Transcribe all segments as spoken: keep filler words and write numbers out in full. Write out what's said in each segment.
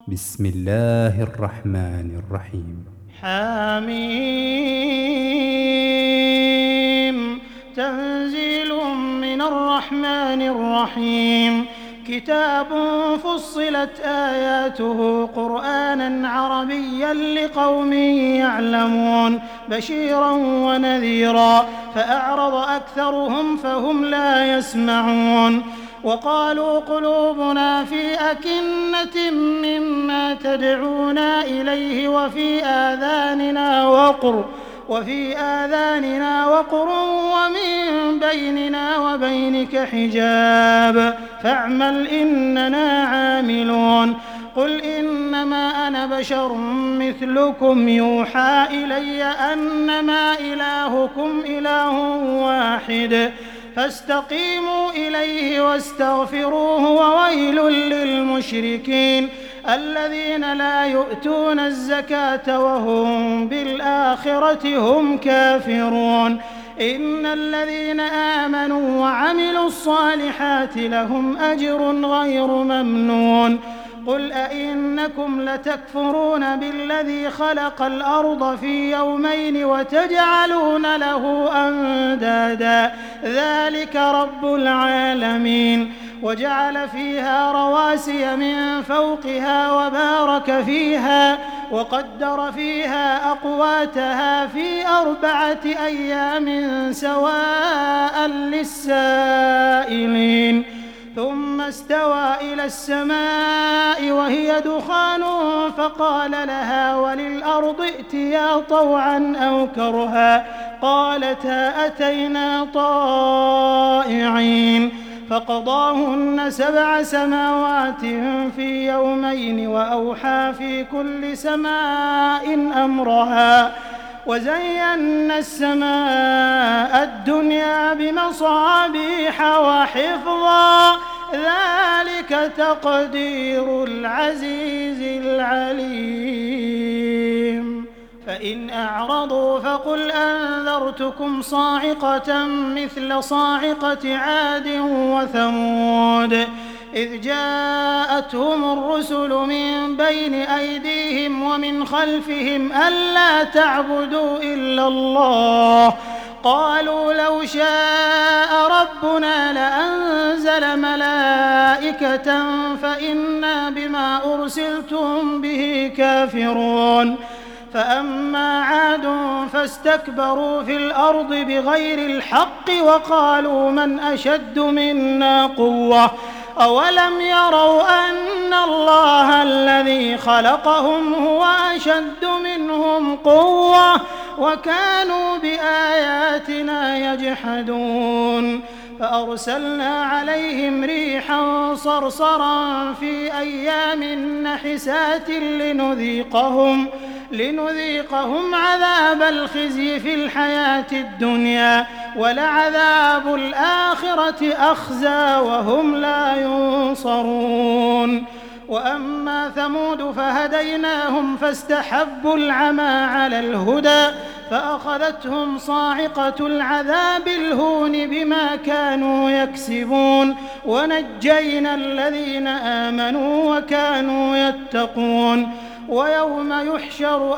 بسم الله الرحمن الرحيم. حميم. تنزيل من الرحمن الرحيم. كتاب فصلت آياته قرآنا عربيا لقوم يعلمون بشيرا ونذيرا فأعرض أكثرهم فهم لا يسمعون. وقالوا قلوبنا في أكنة مما تدعونا إليه وفي آذاننا وقر وفي آذاننا وقر ومن بيننا وبينك حجاب فاعمل إننا عاملون. قل إنما أنا بشر مثلكم يوحى إلي أنما إلهكم إله واحد فاستقيموا إليه واستغفروه وويل للمشركين الذين لا يؤتون الزكاة وهم بالآخرة هم كافرون. إن الذين آمنوا وعملوا الصالحات لهم أجر غير ممنون. قل أئنكم لتكفرون بالذي خلق الأرض في يومين وتجعلون له أندادا ذلك رب العالمين. وجعل فيها رواسي من فوقها وبارك فيها وقدر فيها أقواتها في أربعة أيام سواء للسائلين. ثم استوى إلى السماء وهي دخان فقال لها وللأرض ائتيا طوعا أو كرها قالتا أتينا طائعين. فقضاهن سبع سماوات في يومين وأوحى في كل سماء أمرها وزينا السماء الدنيا بمصابيح وحفظا ذلك تقدير العزيز العليم. فإن أعرضوا فقل أنذرتكم صاعقة مثل صاعقة عاد وثمود إذ جاءتهم الرسل من بين أيديهم ومن خلفهم ألا تعبدوا إلا الله قالوا لو شاء ربنا لأنزل ملائكة فإنا بما أرسلتم به كافرون. فأما عاد فاستكبروا في الأرض بغير الحق وقالوا من أشد منا قوة أولم يروا أن الله الذي خلقهم هو أشد منهم قوة وكانوا بآياتنا يجحدون. فأرسلنا عليهم ريحا صرصرا في أيام نحسات لنذيقهم لنذيقهم عذاب الخزي في الحياة الدنيا ولعذاب الآخرة أخزى وهم لا ينصرون. وأما ثمود فهديناهم فاستحبوا العمى على الهدى فأخذتهم صاعقة العذاب الهون بما كانوا يكسبون ونجينا الذين آمنوا وكانوا يتقون. ويوم يحشر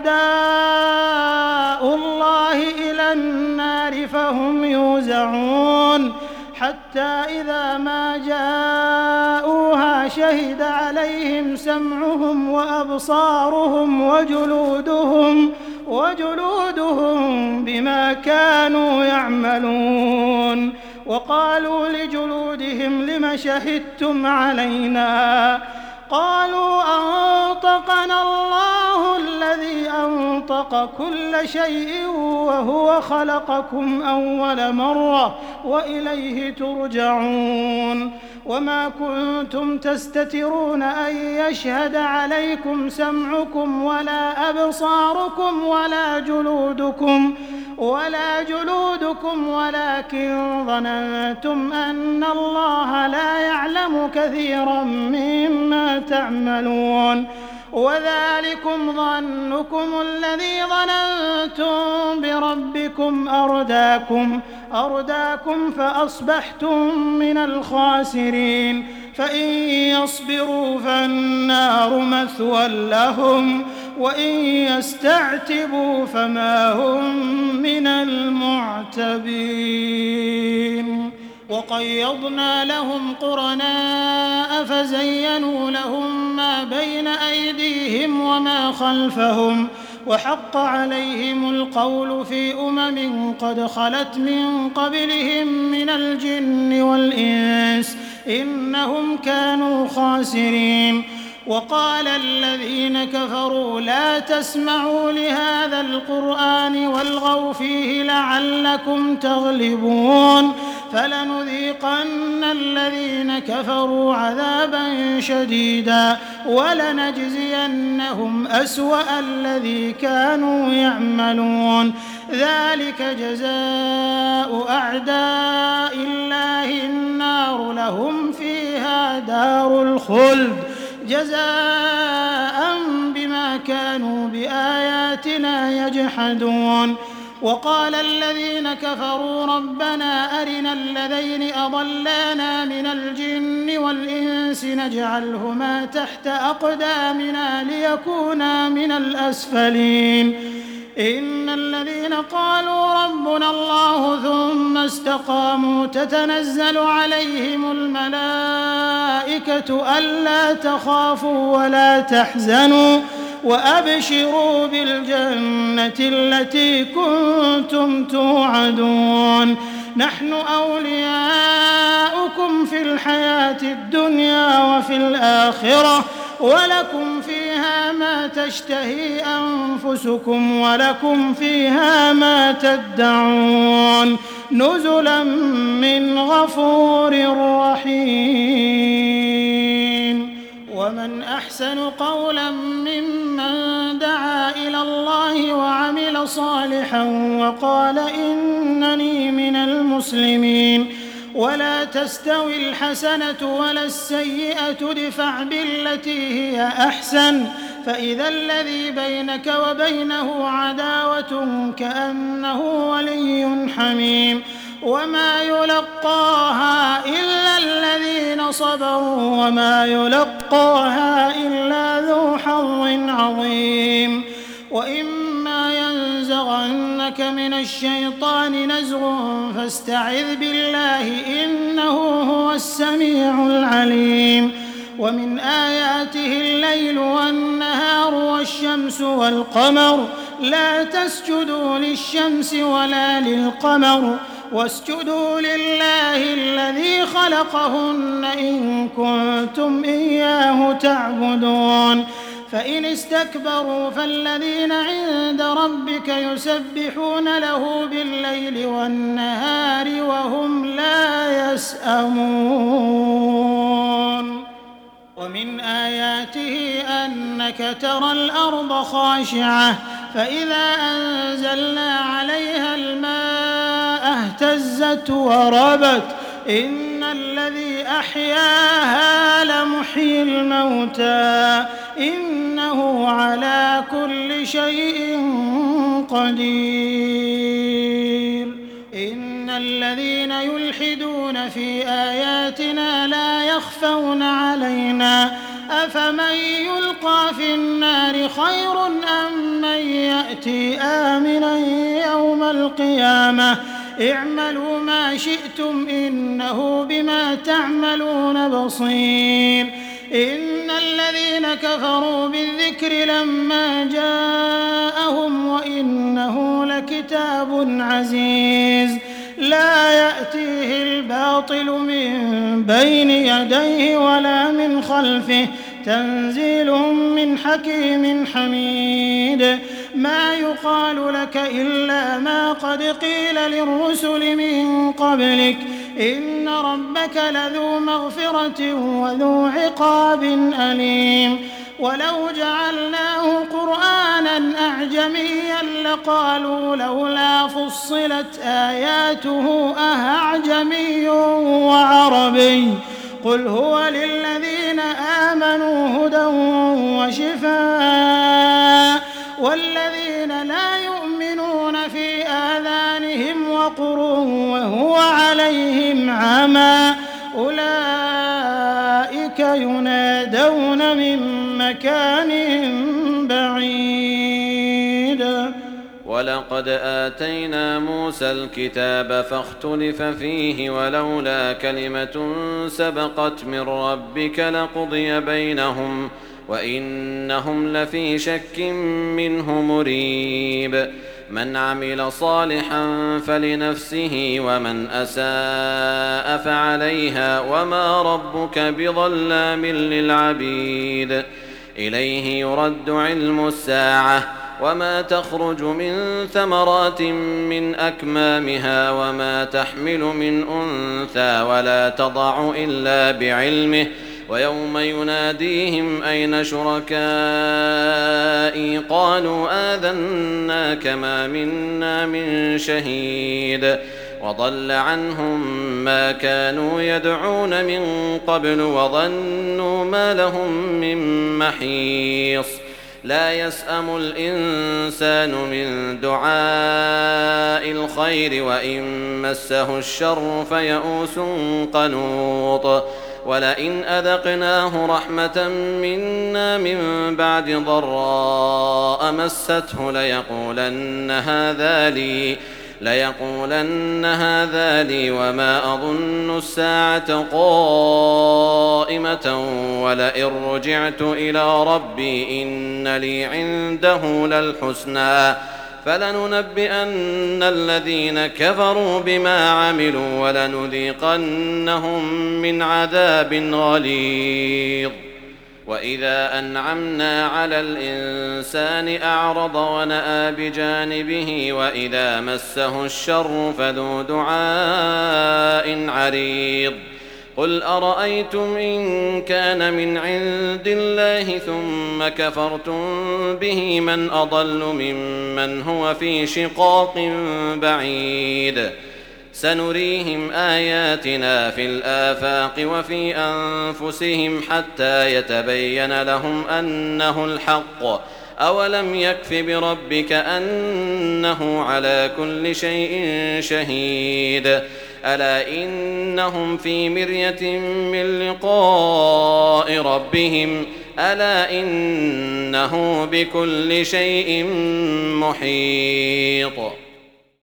أعداء الله إلى النار فهم يوزعون حتى إذا ما جاءوها شهد عليهم سمعهم وأبصارهم وجلودهم وجلودهم بما كانوا يعملون. وقالوا لجلودهم لم شهدتم علينا قالوا أنطقنا الله الذي أنطق كل شيء وهو خلقكم أول مرة وإليه ترجعون. وما كنتم تستترون أن يشهد عليكم سمعكم ولا أبصاركم ولا جلودكم ولا جلودكم ولكن ظننتم أن الله لا يعلم كثيرا مما تعملون. وذلكم ظنكم الذي ظننتم بربكم أرداكم أرداكم فأصبحتم من الخاسرين. فإن يصبروا فالنار مثوى لهم وإن يستعتبوا فما هم من المعتبين. وقيضنا لهم قرناء فزينوا لهم ما بين أيديهم وما خلفهم وحق عليهم القول في أمم قد خلت من قبلهم من الجن والإنس إنهم كانوا خاسرين. وقال الذين كفروا لا تسمعوا لهذا القرآن والغوا فيه لعلكم تغلبون فلنذيقن الذين كفروا عذابا شديدا ولنجزينهم أسوأ الذي كانوا يعملون ذلك جزاء أعداء الله النار لهم فيها دار الخلد جزاء بما كانوا بآياتنا يجحدون. وقال الذين كفروا ربنا أرنا الذين أضلانا من الجن والإنس نجعلهما تحت أقدامنا ليكونا من الأسفلين. إن الذين قالوا ربنا الله ثم استقاموا تتنزل عليهم الملائكة ألا تخافوا ولا تحزنوا وأبشروا بالجنة التي كنتم توعدون نحن أولياؤكم في الحياة الدنيا وفي الآخرة ولكم فيها ما تشتهي أنفسكم ولكم فيها ما تدعون نزلا من غفور رحيم. ومن أحسن قولا ممن دعا إلى الله وعمل صالحا وقال إنني من المسلمين. ولا تستوي الحسنة ولا السيئة ادفع بالتي هي أحسن فإذا الذي بينك وبينه عداوة كأنه ولي حميم وما يلقاها إلا الذين صبروا وما يلقاها إلا ذو حظ عظيم. وإما ينزغنك من الشيطان نزغ فاستعذ بالله إنه هو السميع العليم. ومن آياته الليل والنهار والشمس والقمر لا تسجدوا للشمس ولا للقمر واسجدوا لله الذي خلقهن إن كنتم إياه تعبدون. فإن استكبروا فالذين عند ربك يسبحون له بالليل والنهار وهم لا يسأمون. ومن آياته أنك ترى الأرض خاشعة فإذا أنزلنا عليها الماء اهتزت وربت إن الذي أحياها لمحيي الموتى إنه على كل شيء قدير. إن الذين يلحدون في آياتنا لا يخفون علينا أفمن يلقى في النار خير أم من يأتي آمنا يوم القيامة اعملوا ما شئتم إنه بما تعملون بصير. إن الذين كفروا بالذكر لما جاءهم وإنه لكتاب عزيز لا يأتيه الباطل من بين يديه ولا من خلفه تنزيل من حكيم حميد. ما يقال لك إلا ما قد قيل للرسل من قبلك إن ربك لذو مغفرة وذو عقاب أليم. ولو جعلناه قرآنا أعجميا لقالوا لولا فصلت آياته أأعجمي وعربي قل هو للذين آمنوا هدى وشفاء والذين لا يؤمنون في آذانهم وقر وهو عليهم عمى أولئك ينادون من مكان بعيد. ولقد آتينا موسى الكتاب فاختلف فيه ولولا كلمة سبقت من ربك لقضي بينهم وإنهم لفي شك منه مريب. من عمل صالحا فلنفسه ومن أساء فعليها وما ربك بظلام للعبيد. إليه يرد علم الساعة وما تخرج من ثمرات من أكمامها وما تحمل من أنثى ولا تضع إلا بعلمه ويوم يناديهم أين شركائي قالوا آذناك ما منا من شهيد وضل عنهم ما كانوا يدعون من قبل وظنوا ما لهم من محيص. لا يسأم الإنسان من دعاء الخير وإن مسه الشر فيئوس قنوط. ولئن أذقناه رحمة منا من بعد ضراء مسته ليقولن هذا لي ليقولن هذا لي وما أظن الساعة قائمة ولئن رجعت إلى ربي إن لي عنده للحسنى فلننبئن الذين كفروا بما عملوا ولنذيقنهم من عذاب غليظ. وإذا أنعمنا على الإنسان أعرض ونأى بجانبه وإذا مسه الشر فذو دعاء عريض. قل أرأيتم إن كان من عند الله ثم كفرتم به من أضل ممن هو في شقاق بعيد. سنريهم آياتنا في الآفاق وفي أنفسهم حتى يتبين لهم أنه الحق. أولم يكف بربك أنه على كل شيء شهيد. ألا إنهم في مرية من لقاء ربهم ألا إنه بكل شيء محيط.